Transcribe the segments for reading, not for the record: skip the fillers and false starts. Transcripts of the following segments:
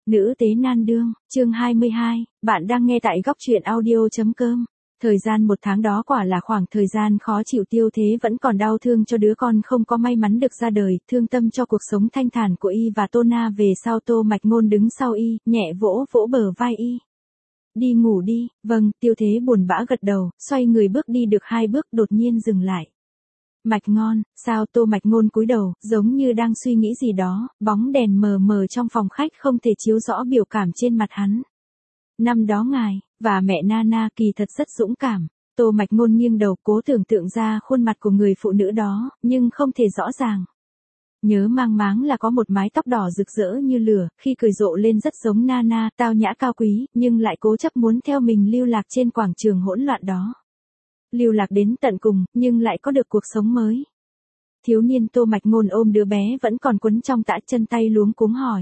Nữ tế nan đương, chương 22, bạn đang nghe tại góc truyện audio.com. Thời gian 1 tháng đó quả là khoảng thời gian khó chịu. Tiêu Thế vẫn còn đau thương cho đứa con không có may mắn được ra đời, thương tâm cho cuộc sống thanh thản của y và Tô Na. Về sau Tô Mạch Ngôn đứng sau y, nhẹ vỗ vỗ bờ vai y. Đi ngủ đi. Vâng, Tiêu Thế buồn bã gật đầu, xoay người bước đi được 2 bước đột nhiên dừng lại. Mạch Ngon, sao? Tô Mạch Ngôn cúi đầu, giống như đang suy nghĩ gì đó, bóng đèn mờ mờ trong phòng khách không thể chiếu rõ biểu cảm trên mặt hắn. Năm đó ngài, và mẹ Nana kỳ thật rất dũng cảm. Tô Mạch Ngôn nghiêng đầu cố tưởng tượng ra khuôn mặt của người phụ nữ đó, nhưng không thể rõ ràng. Nhớ mang máng là có một mái tóc đỏ rực rỡ như lửa, khi cười rộ lên rất giống Nana, tao nhã cao quý, nhưng lại cố chấp muốn theo mình lưu lạc trên quảng trường hỗn loạn đó. Lưu lạc đến tận cùng, nhưng lại có được cuộc sống mới. Thiếu niên Tô Mạch Ngôn ôm đứa bé vẫn còn quấn trong tã, chân tay luống cuống hỏi.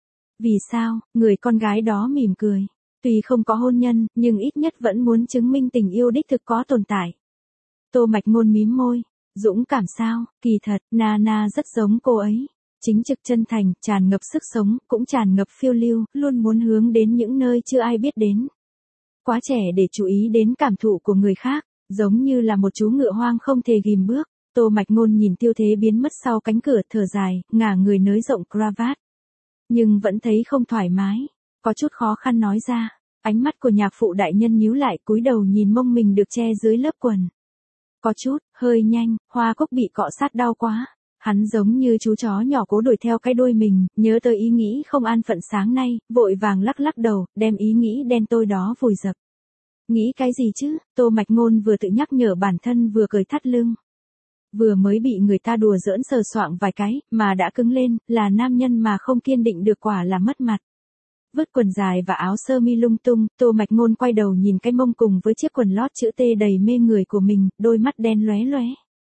Vì sao? Người con gái đó mỉm cười. Tuy không có hôn nhân, nhưng ít nhất vẫn muốn chứng minh tình yêu đích thực có tồn tại. Tô Mạch Ngôn mím môi. Dũng cảm sao? Kỳ thật, Nana rất giống cô ấy. Chính trực chân thành, tràn ngập sức sống, cũng tràn ngập phiêu lưu, luôn muốn hướng đến những nơi chưa ai biết đến. Quá trẻ để chú ý đến cảm thụ của người khác. Giống như là một chú ngựa hoang không thể ghim bước. Tô Mạch Ngôn nhìn Tiêu Thế biến mất sau cánh cửa, thở dài, ngả người nới rộng cravat. Nhưng vẫn thấy không thoải mái. Có chút khó khăn nói ra. Ánh mắt của nhạc phụ đại nhân nhíu lại, cúi đầu nhìn mông mình được che dưới lớp quần. Có chút, hơi nhanh, hoa cúc bị cọ sát đau quá. Hắn giống như chú chó nhỏ cố đuổi theo cái đuôi mình, nhớ tới ý nghĩ không an phận sáng nay, vội vàng lắc lắc đầu, đem ý nghĩ đen tối đó vùi dập. Nghĩ cái gì chứ? Tô Mạch Ngôn vừa tự nhắc nhở bản thân vừa cười thắt lưng. Vừa mới bị người ta đùa giỡn sờ soạng vài cái, mà đã cứng lên, là nam nhân mà không kiên định được quả là mất mặt. Vứt quần dài và áo sơ mi lung tung, Tô Mạch Ngôn quay đầu nhìn cái mông cùng với chiếc quần lót chữ T đầy mê người của mình, đôi mắt đen lóe lóe.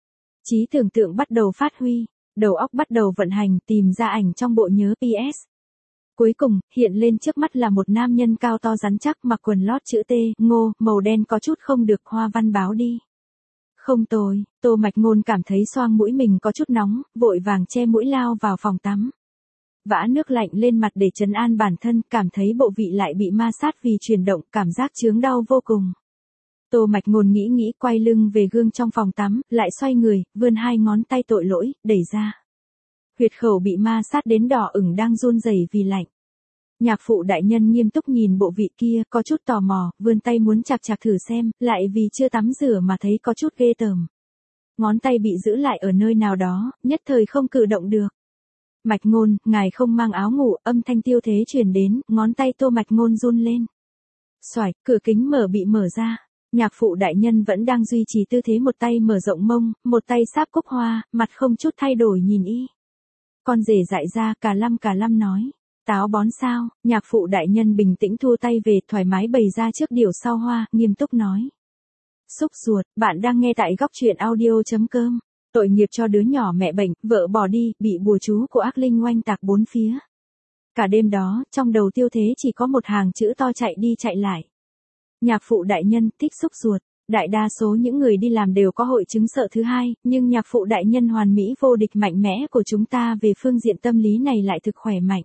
Trí tưởng tượng bắt đầu phát huy, đầu óc bắt đầu vận hành, tìm ra ảnh trong bộ nhớ PS. Cuối cùng, hiện lên trước mắt là một nam nhân cao to rắn chắc mặc quần lót chữ T, ngô, màu đen có chút không được, hoa văn báo đi. Không tồi, Tô Mạch Ngôn cảm thấy xoang mũi mình có chút nóng, vội vàng che mũi lao vào phòng tắm. Vã nước lạnh lên mặt để trấn an bản thân, cảm thấy bộ vị lại bị ma sát vì chuyển động, cảm giác chướng đau vô cùng. Tô Mạch Ngôn nghĩ quay lưng về gương trong phòng tắm, lại xoay người, vươn 2 ngón tay tội lỗi, đẩy ra. Huyệt khẩu bị ma sát đến đỏ ửng đang run rẩy vì lạnh. Nhạc phụ đại nhân nghiêm túc nhìn bộ vị kia, có chút tò mò, vươn tay muốn chạc thử xem, lại vì chưa tắm rửa mà thấy có chút ghê tởm. Ngón tay bị giữ lại ở nơi nào đó, nhất thời không cử động được. Mạch Ngôn, ngài không mang áo ngủ, âm thanh Tiêu Thế truyền đến, ngón tay Tô Mạch Ngôn run lên. Xoạch, cửa kính mở bị mở ra. Nhạc phụ đại nhân vẫn đang duy trì tư thế một tay mở rộng mông, một tay sáp cúc hoa, mặt không chút thay đổi nhìn y. Con rể dại ra, cả lâm nói. Táo bón sao? Nhạc phụ đại nhân bình tĩnh thu tay về, thoải mái bày ra trước điểu sau hoa, nghiêm túc nói. Xúc ruột, bạn đang nghe tại góc truyện audio.com. Tội nghiệp cho đứa nhỏ mẹ bệnh, vợ bỏ đi, bị bùa chú của ác linh oanh tạc 4 phía. Cả đêm đó, trong đầu Tiêu Thế chỉ có một hàng chữ to chạy đi chạy lại. Nhạc phụ đại nhân thích xúc ruột. Đại đa số những người đi làm đều có hội chứng sợ thứ hai, nhưng nhạc phụ đại nhân hoàn mỹ vô địch mạnh mẽ của chúng ta về phương diện tâm lý này lại thực khỏe mạnh.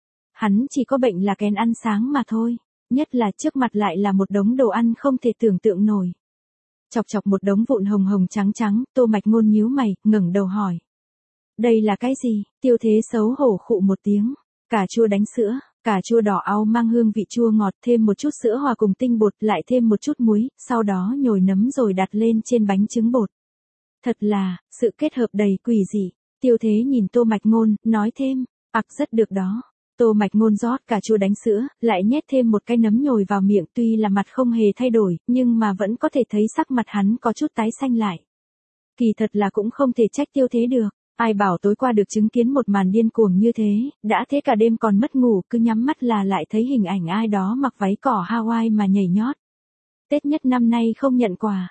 Hắn chỉ có bệnh là kén ăn sáng mà thôi, nhất là trước mặt lại là một đống đồ ăn không thể tưởng tượng nổi. Chọc một đống vụn hồng hồng trắng trắng, Tô Mạch Ngôn nhíu mày, ngẩng đầu hỏi. Đây là cái gì? Tiêu Thế xấu hổ khụ một tiếng. Cà chua đánh sữa, cà chua đỏ au mang hương vị chua ngọt, thêm một chút sữa hòa cùng tinh bột, lại thêm một chút muối, sau đó nhồi nấm rồi đặt lên trên bánh trứng bột. Thật là, sự kết hợp đầy quỷ dị. Tiêu Thế nhìn Tô Mạch Ngôn, nói thêm, rất được đó. Tô Mạch Ngôn rót cà chua đánh sữa, lại nhét thêm một cái nấm nhồi vào miệng, tuy là mặt không hề thay đổi, nhưng mà vẫn có thể thấy sắc mặt hắn có chút tái xanh lại. Kỳ thật là cũng không thể trách Tiêu Thế được, ai bảo tối qua được chứng kiến một màn điên cuồng như thế, đã thế cả đêm còn mất ngủ, cứ nhắm mắt là lại thấy hình ảnh ai đó mặc váy cỏ Hawaii mà nhảy nhót. Tết nhất năm nay không nhận quà,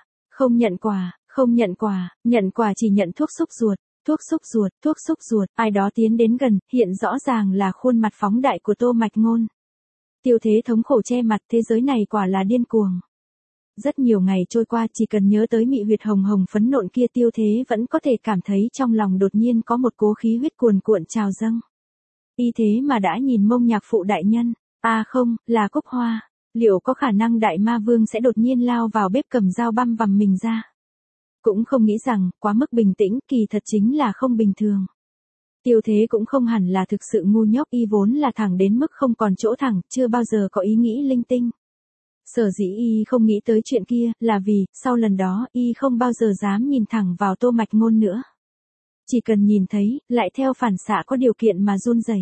nhận quà chỉ nhận thuốc xúc ruột, ai đó tiến đến gần, hiện rõ ràng là khuôn mặt phóng đại của Tô Mạch Ngôn. Tiêu Thế thống khổ che mặt, thế giới này quả là điên cuồng. Rất nhiều ngày trôi qua, chỉ cần nhớ tới mị huyệt hồng hồng phấn nộn kia, Tiêu Thế vẫn có thể cảm thấy trong lòng đột nhiên có một cố khí huyết cuồn cuộn trào dâng. Y thế mà đã nhìn mông nhạc phụ đại nhân. À không, là Cúc Hoa. Liệu có khả năng đại ma vương sẽ đột nhiên lao vào bếp cầm dao băm vằm mình ra? Cũng không nghĩ rằng, quá mức bình tĩnh, kỳ thật chính là không bình thường. Tiêu Thế cũng không hẳn là thực sự ngu nhóc, y vốn là thẳng đến mức không còn chỗ thẳng, chưa bao giờ có ý nghĩ linh tinh. Sở dĩ y không nghĩ tới chuyện kia, là vì, sau lần đó, y không bao giờ dám nhìn thẳng vào Tô Mạch Ngôn nữa. Chỉ cần nhìn thấy, lại theo phản xạ có điều kiện mà run rẩy.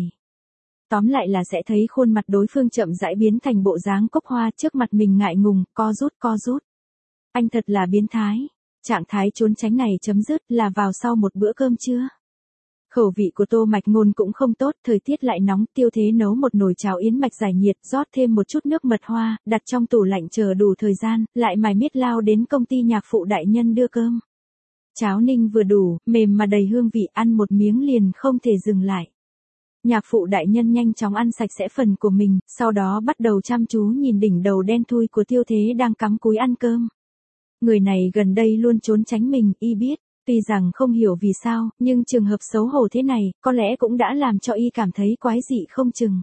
Tóm lại là sẽ thấy khuôn mặt đối phương chậm rãi biến thành bộ dáng Cúc Hoa trước mặt mình ngại ngùng, co rút. Anh thật là biến thái. Trạng thái trốn tránh này chấm dứt là vào sau một bữa cơm trưa. Khẩu vị của Tô Mạch Ngôn cũng không tốt, thời tiết lại nóng, Tiêu Thế nấu một nồi cháo yến mạch giải nhiệt, rót thêm một chút nước mật hoa, đặt trong tủ lạnh chờ đủ thời gian, lại mải miết lao đến công ty nhạc phụ đại nhân đưa cơm. Cháo ninh vừa đủ, mềm mà đầy hương vị, ăn một miếng liền không thể dừng lại. Nhạc phụ đại nhân nhanh chóng ăn sạch sẽ phần của mình, sau đó bắt đầu chăm chú nhìn đỉnh đầu đen thui của Tiêu Thế đang cắm cúi ăn cơm. Người này gần đây luôn trốn tránh mình, y biết. Tuy rằng không hiểu vì sao, nhưng trường hợp xấu hổ thế này, có lẽ cũng đã làm cho y cảm thấy quái dị không chừng.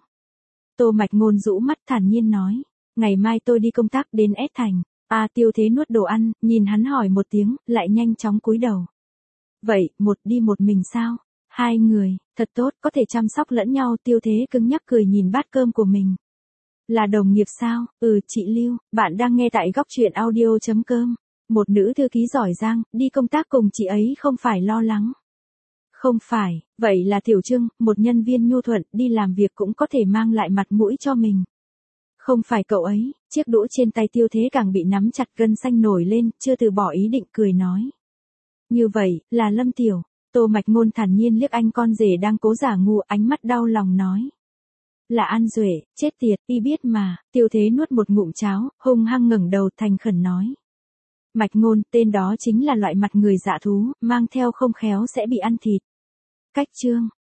Tô Mạch Ngôn rũ mắt thản nhiên nói, ngày mai tôi đi công tác đến S Thành. Tiêu Thế nuốt đồ ăn, nhìn hắn hỏi một tiếng, lại nhanh chóng cúi đầu. Vậy, đi một mình sao? Hai người, thật tốt, có thể chăm sóc lẫn nhau. Tiêu Thế cứng nhắc cười nhìn bát cơm của mình. Là đồng nghiệp sao? Chị Lưu, bạn đang nghe tại góc truyện audio.com. Một nữ thư ký giỏi giang, đi công tác cùng chị ấy không phải lo lắng. Không phải, vậy là Tiểu Trưng, một nhân viên nhu thuận, đi làm việc cũng có thể mang lại mặt mũi cho mình. Không phải cậu ấy, chiếc đũa trên tay Tiêu Thế càng bị nắm chặt, gân xanh nổi lên, chưa từ bỏ ý định, cười nói. Như vậy, là Lâm Tiểu. Tô Mạch Ngôn thản nhiên liếc anh con rể đang cố giả ngu, ánh mắt đau lòng nói. Là An Duệ, chết tiệt, y biết mà. Tiêu Thế nuốt một ngụm cháo, hung hăng ngẩng đầu thành khẩn nói. Mạch Ngôn, tên đó chính là loại mặt người dạ thú, mang theo không khéo sẽ bị ăn thịt. Cách chương.